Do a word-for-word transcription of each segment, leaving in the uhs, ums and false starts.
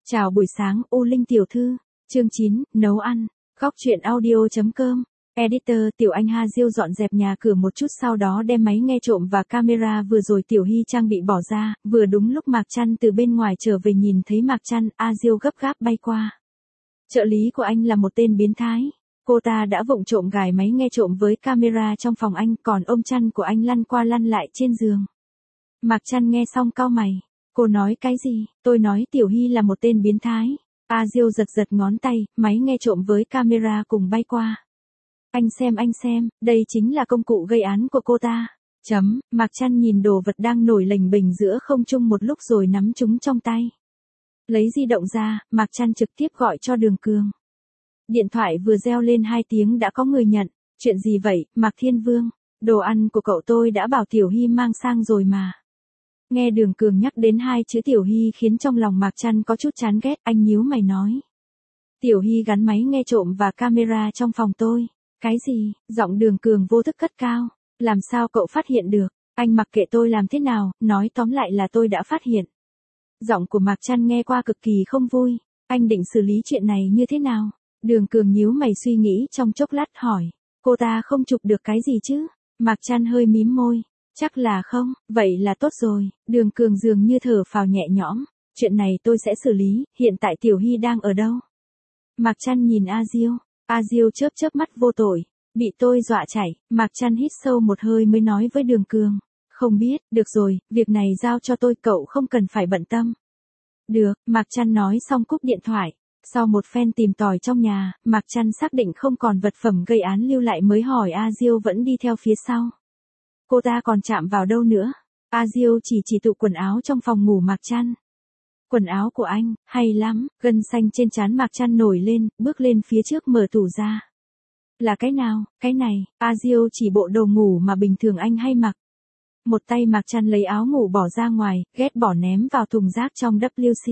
Chào buổi sáng, U Linh tiểu thư. Chương chín, nấu ăn. Góc truyện audio.com. Editor Tiểu Anh Ha Diêu dọn dẹp nhà cửa một chút, sau đó đem máy nghe trộm và camera vừa rồi Tiểu Hy trang bị bỏ ra, vừa đúng lúc Mạc Trăn từ bên ngoài trở về nhìn thấy Mạc Trăn, A Diêu gấp gáp bay qua. Trợ lý của anh là một tên biến thái. Cô ta đã vụng trộm gài máy nghe trộm với camera trong phòng anh, còn ôm chăn của anh lăn qua lăn lại trên giường. Mạc Trăn nghe xong cau mày. Cô nói cái gì? Tôi nói Tiểu Hy là một tên biến thái. A Diêu giật giật ngón tay, máy nghe trộm với camera cùng bay qua. Anh xem anh xem, đây chính là công cụ gây án của cô ta. Chấm, Mạc Trăn nhìn đồ vật đang nổi lềnh bềnh giữa không trung một lúc rồi nắm chúng trong tay. Lấy di động ra, Mạc Trăn trực tiếp gọi cho Đường Cường. Điện thoại vừa reo lên hai tiếng đã có người nhận. Chuyện gì vậy, Mạc Thiên Vương? Đồ ăn của cậu tôi đã bảo Tiểu Hy mang sang rồi mà. Nghe Đường Cường nhắc đến hai chữ Tiểu Hy khiến trong lòng Mạc Trăn có chút chán ghét, anh nhíu mày nói. Tiểu Hy gắn máy nghe trộm và camera trong phòng tôi. Cái gì? Giọng Đường Cường vô thức cất cao. Làm sao cậu phát hiện được? Anh mặc kệ tôi làm thế nào, nói tóm lại là tôi đã phát hiện. Giọng của Mạc Trăn nghe qua cực kỳ không vui. Anh định xử lý chuyện này như thế nào? Đường Cường nhíu mày suy nghĩ trong chốc lát hỏi. Cô ta không chụp được cái gì chứ? Mạc Trăn hơi mím môi. Chắc là không, vậy là tốt rồi. Đường Cường dường như thở phào nhẹ nhõm. Chuyện này tôi sẽ xử lý, hiện tại Tiểu Hy đang ở đâu? Mạc Trăn nhìn A Diêu. A Diêu chớp chớp mắt vô tội. Bị tôi dọa chảy. Mạc Trăn hít sâu một hơi mới nói với Đường Cường. Không biết, được rồi, việc này giao cho tôi, cậu không cần phải bận tâm. Được, Mạc Trăn nói xong cúp điện thoại. Sau một phen tìm tòi trong nhà, Mạc Trăn xác định không còn vật phẩm gây án lưu lại mới hỏi A Diêu vẫn đi theo phía sau. Cô ta còn chạm vào đâu nữa? A Diêu chỉ chỉ tủ quần áo trong phòng ngủ Mạc Trăn. Quần áo của anh, hay lắm, gân xanh trên trán Mạc Trăn nổi lên, bước lên phía trước mở tủ ra. Là cái nào? Cái này. A Diêu chỉ bộ đồ ngủ mà bình thường anh hay mặc. Một tay Mạc Trăn lấy áo ngủ bỏ ra ngoài, ghét bỏ ném vào thùng rác trong vê xê.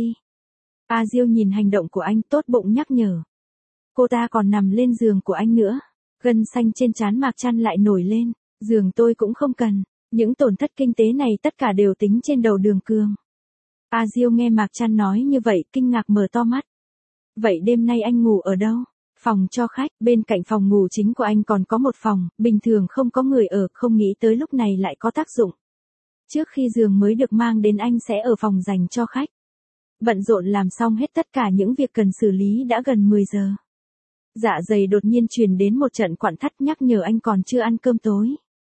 A Diêu nhìn hành động của anh, tốt bụng nhắc nhở. Cô ta còn nằm lên giường của anh nữa. Gân xanh trên trán Mạc Trăn lại nổi lên. Giường tôi cũng không cần. Những tổn thất kinh tế này tất cả đều tính trên đầu Đường Cường. A Diêu nghe Mạc Trăn nói như vậy, kinh ngạc mở to mắt. Vậy đêm nay anh ngủ ở đâu? Phòng cho khách, bên cạnh phòng ngủ chính của anh còn có một phòng, bình thường không có người ở, không nghĩ tới lúc này lại có tác dụng. Trước khi giường mới được mang đến anh sẽ ở phòng dành cho khách. Bận rộn làm xong hết tất cả những việc cần xử lý đã gần mười giờ. Dạ dày đột nhiên truyền đến một trận quặn thắt nhắc nhở anh còn chưa ăn cơm tối.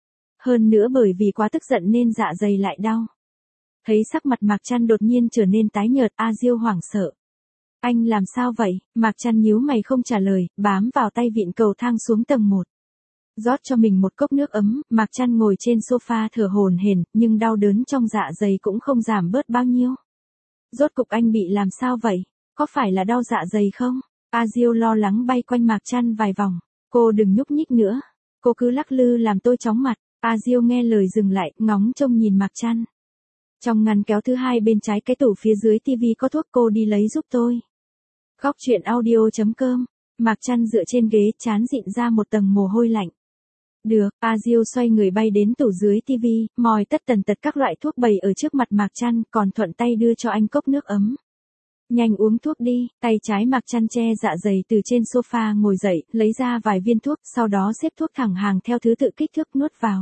Hơn nữa bởi vì quá tức giận nên dạ dày lại đau. Thấy sắc mặt Mạc Trăn đột nhiên trở nên tái nhợt, A Diêu hoảng sợ. Anh làm sao vậy? Mạc Trăn nhíu mày không trả lời, bám vào tay vịn cầu thang xuống tầng một. Rót cho mình một cốc nước ấm, Mạc Trăn ngồi trên sofa thở hổn hển, nhưng đau đớn trong dạ dày cũng không giảm bớt bao nhiêu. Rốt cục anh bị làm sao vậy? Có phải là đau dạ dày không? A Diêu lo lắng bay quanh Mạc Trăn vài vòng. Cô đừng nhúc nhích nữa. Cô cứ lắc lư làm tôi chóng mặt. A Diêu nghe lời dừng lại, ngóng trông nhìn Mạc Trăn. Trong ngăn kéo thứ hai bên trái cái tủ phía dưới tivi có thuốc, cô đi lấy giúp tôi. Góc truyện audio.com. Mạc Trăn dựa trên ghế, trán dịn ra một tầng mồ hôi lạnh. Được, A Diêu xoay người bay đến tủ dưới tivi, moi tất tần tật các loại thuốc bày ở trước mặt Mạc Trăn, còn thuận tay đưa cho anh cốc nước ấm. Nhanh uống thuốc đi. Tay trái Mạc Trăn che dạ dày từ trên sofa ngồi dậy, lấy ra vài viên thuốc, sau đó xếp thuốc thẳng hàng theo thứ tự kích thước nuốt vào.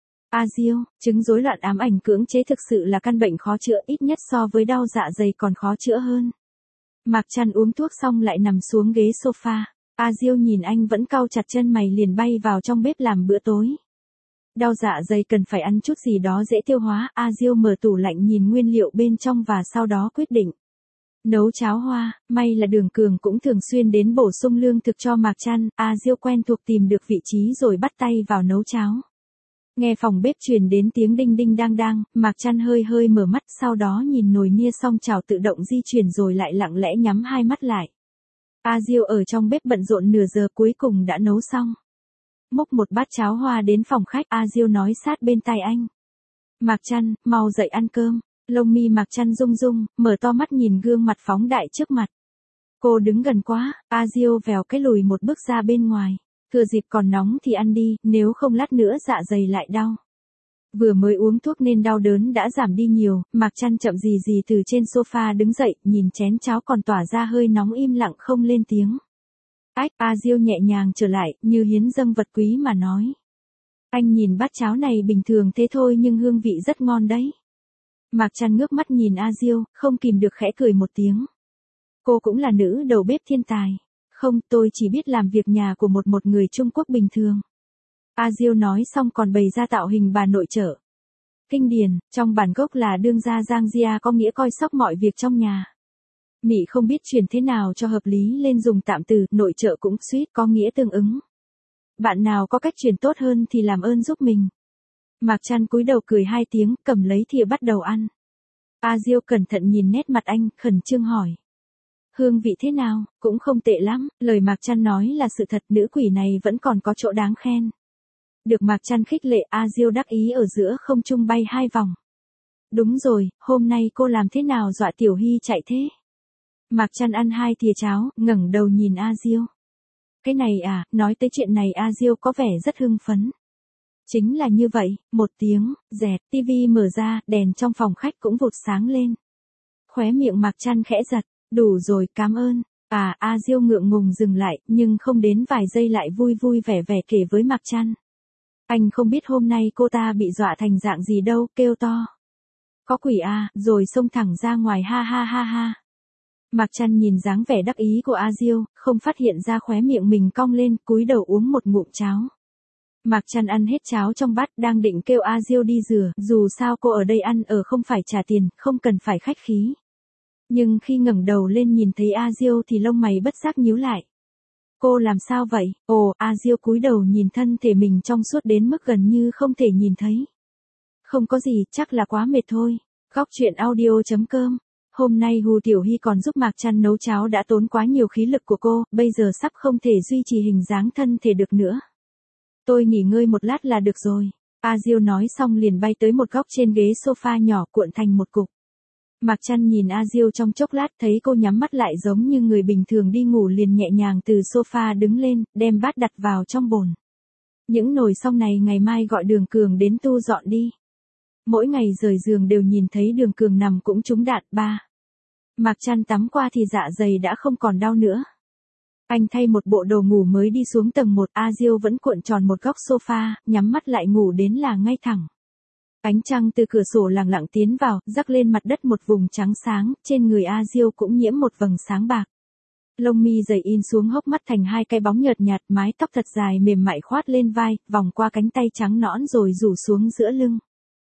A Diêu, chứng rối loạn ám ảnh cưỡng chế thực sự là căn bệnh khó chữa, ít nhất so với đau dạ dày còn khó chữa hơn. Mạc Trăn uống thuốc xong lại nằm xuống ghế sofa. A Diêu nhìn anh vẫn cau chặt chân mày liền bay vào trong bếp làm bữa tối. Đau dạ dày cần phải ăn chút gì đó dễ tiêu hóa. A Diêu mở tủ lạnh nhìn nguyên liệu bên trong và sau đó quyết định nấu cháo hoa. May là Đường Cường cũng thường xuyên đến bổ sung lương thực cho Mạc Trăn. A Diêu quen thuộc tìm được vị trí rồi bắt tay vào nấu cháo. Nghe phòng bếp truyền đến tiếng đinh đinh đang đang, Mạc Trăn hơi hơi mở mắt, sau đó nhìn nồi niêu xong chảo tự động di chuyển rồi lại lặng lẽ nhắm hai mắt lại. A Diêu ở trong bếp bận rộn nửa giờ cuối cùng đã nấu xong. Múc một bát cháo hoa đến phòng khách, A Diêu nói sát bên tai anh. Mạc Trăn, mau dậy ăn cơm. Lông mi Mạc Trăn rung rung, mở to mắt nhìn gương mặt phóng đại trước mặt. Cô đứng gần quá, A Diêu vèo cái lùi một bước ra bên ngoài. Thừa dịp còn nóng thì ăn đi, nếu không lát nữa dạ dày lại đau. Vừa mới uống thuốc nên đau đớn đã giảm đi nhiều, Mạc Trăn chậm gì gì từ trên sofa đứng dậy, nhìn chén cháo còn tỏa ra hơi nóng im lặng không lên tiếng. Ách, A Diêu nhẹ nhàng trở lại, như hiến dâng vật quý mà nói. Anh nhìn bát cháo này bình thường thế thôi nhưng hương vị rất ngon đấy. Mạc Trăn ngước mắt nhìn A Diêu, không kìm được khẽ cười một tiếng. Cô cũng là nữ đầu bếp thiên tài. Không, tôi chỉ biết làm việc nhà của một một người Trung Quốc bình thường. A Diêu nói xong còn bày ra tạo hình bà nội trợ. Kinh điển, trong bản gốc là đương gia Giang Gia có nghĩa coi sóc mọi việc trong nhà. Mị không biết chuyển thế nào cho hợp lý lên dùng tạm từ nội trợ cũng suýt có nghĩa tương ứng. Bạn nào có cách chuyển tốt hơn thì làm ơn giúp mình. Mạc Trăn cúi đầu cười hai tiếng, cầm lấy thìa bắt đầu ăn. A Diêu cẩn thận nhìn nét mặt anh, khẩn trương hỏi. Hương vị thế nào, cũng không tệ lắm, lời Mạc Trăn nói là sự thật, nữ quỷ này vẫn còn có chỗ đáng khen. Được Mạc Trăn khích lệ, A Diêu đắc ý ở giữa không trung bay hai vòng. Đúng rồi, hôm nay cô làm thế nào dọa Tiểu Hy chạy thế? Mạc Trăn ăn hai thìa cháo, ngẩng đầu nhìn A Diêu. Cái này à, nói tới chuyện này A Diêu có vẻ rất hưng phấn. Chính là như vậy, một tiếng, dẹt, tivi mở ra, đèn trong phòng khách cũng vụt sáng lên. Khóe miệng Mạc Trăn khẽ giật, đủ rồi, cảm ơn. À, A Diêu ngượng ngùng dừng lại, nhưng không đến vài giây lại vui vui vẻ vẻ kể với Mạc Trăn. Anh không biết hôm nay cô ta bị dọa thành dạng gì đâu, kêu to. Có quỷ à, rồi xông thẳng ra ngoài ha ha ha ha. Mạc Trăn nhìn dáng vẻ đắc ý của A Diêu, không phát hiện ra khóe miệng mình cong lên, cúi đầu uống một ngụm cháo. Mạc Trăn ăn hết cháo trong bát, đang định kêu A Diêu đi rửa, dù sao cô ở đây ăn ở không phải trả tiền, không cần phải khách khí. Nhưng khi ngẩng đầu lên nhìn thấy A Diêu thì lông mày bất giác nhíu lại. Cô làm sao vậy? Ồ, A Diêu cúi đầu nhìn thân thể mình trong suốt đến mức gần như không thể nhìn thấy. Không có gì, chắc là quá mệt thôi. Góc truyện audio chấm com. Hôm nay Hù Tiểu Hy còn giúp Mạc Trăn nấu cháo đã tốn quá nhiều khí lực của cô, bây giờ sắp không thể duy trì hình dáng thân thể được nữa. Tôi nghỉ ngơi một lát là được rồi. A Diêu nói xong liền bay tới một góc trên ghế sofa nhỏ cuộn thành một cục. Mạc Trăn nhìn A Diêu trong chốc lát thấy cô nhắm mắt lại giống như người bình thường đi ngủ liền nhẹ nhàng từ sofa đứng lên, đem bát đặt vào trong bồn. Những nồi xong này ngày mai gọi Đường Cường đến tu dọn đi. Mỗi ngày rời giường đều nhìn thấy Đường Cường nằm cũng trúng đạn ba. Mạc Trăn tắm qua thì dạ dày đã không còn đau nữa. Anh thay một bộ đồ ngủ mới đi xuống tầng một, A Diêu vẫn cuộn tròn một góc sofa, nhắm mắt lại ngủ đến là ngay thẳng. Ánh trăng từ cửa sổ lẳng lặng tiến vào, rắc lên mặt đất một vùng trắng sáng, trên người A Diêu cũng nhiễm một vầng sáng bạc. Lông mi dày in xuống hốc mắt thành hai cái bóng nhợt nhạt, mái tóc thật dài mềm mại khoát lên vai, vòng qua cánh tay trắng nõn rồi rủ xuống giữa lưng.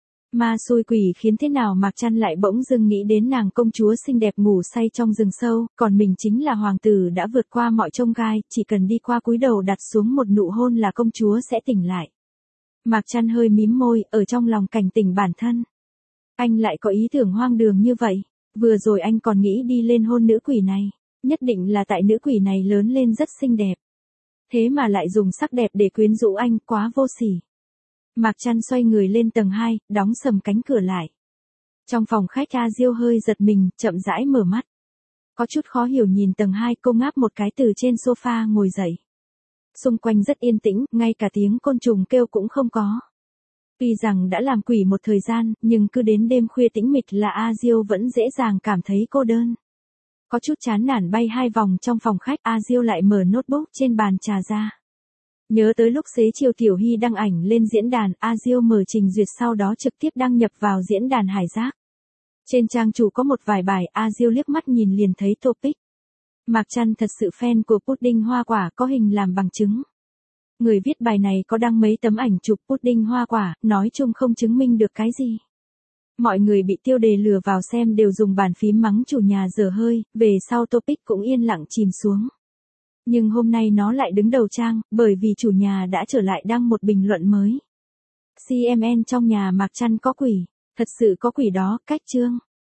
Ma xui quỷ khiến thế nào Mạc Trăn lại bỗng dưng nghĩ đến nàng công chúa xinh đẹp ngủ say trong rừng sâu, còn mình chính là hoàng tử đã vượt qua mọi chông gai, chỉ cần đi qua cúi đầu đặt xuống một nụ hôn là công chúa sẽ tỉnh lại. Mạc Trăn hơi mím môi, ở trong lòng cảnh tỉnh bản thân. Anh lại có ý tưởng hoang đường như vậy, vừa rồi anh còn nghĩ đi lên hôn nữ quỷ này, nhất định là tại nữ quỷ này lớn lên rất xinh đẹp. Thế mà lại dùng sắc đẹp để quyến rũ anh, quá vô sỉ. Mạc Trăn xoay người lên tầng hai, đóng sầm cánh cửa lại. Trong phòng khách A Diêu hơi giật mình, chậm rãi mở mắt. Có chút khó hiểu nhìn tầng hai, cô ngáp một cái từ trên sofa ngồi dậy. Xung quanh rất yên tĩnh, ngay cả tiếng côn trùng kêu cũng không có. Tuy rằng đã làm quỷ một thời gian, nhưng cứ đến đêm khuya tĩnh mịch là A Diêu vẫn dễ dàng cảm thấy cô đơn. Có chút chán nản bay hai vòng trong phòng khách, A Diêu lại mở notebook trên bàn trà ra. Nhớ tới lúc xế chiều Tiểu Hy đăng ảnh lên diễn đàn, A Diêu mở trình duyệt sau đó trực tiếp đăng nhập vào diễn đàn Hải Giác. Trên trang chủ có một vài bài, A Diêu liếc mắt nhìn liền thấy topic. Mạc Trăn thật sự fan của pudding hoa quả có hình làm bằng chứng. Người viết bài này có đăng mấy tấm ảnh chụp pudding hoa quả, nói chung không chứng minh được cái gì. Mọi người bị tiêu đề lừa vào xem đều dùng bàn phím mắng chủ nhà dở hơi, về sau topic cũng yên lặng chìm xuống. Nhưng hôm nay nó lại đứng đầu trang, bởi vì chủ nhà đã trở lại đăng một bình luận mới. xê em en trong nhà Mạc Trăn có quỷ, thật sự có quỷ đó, cách chương.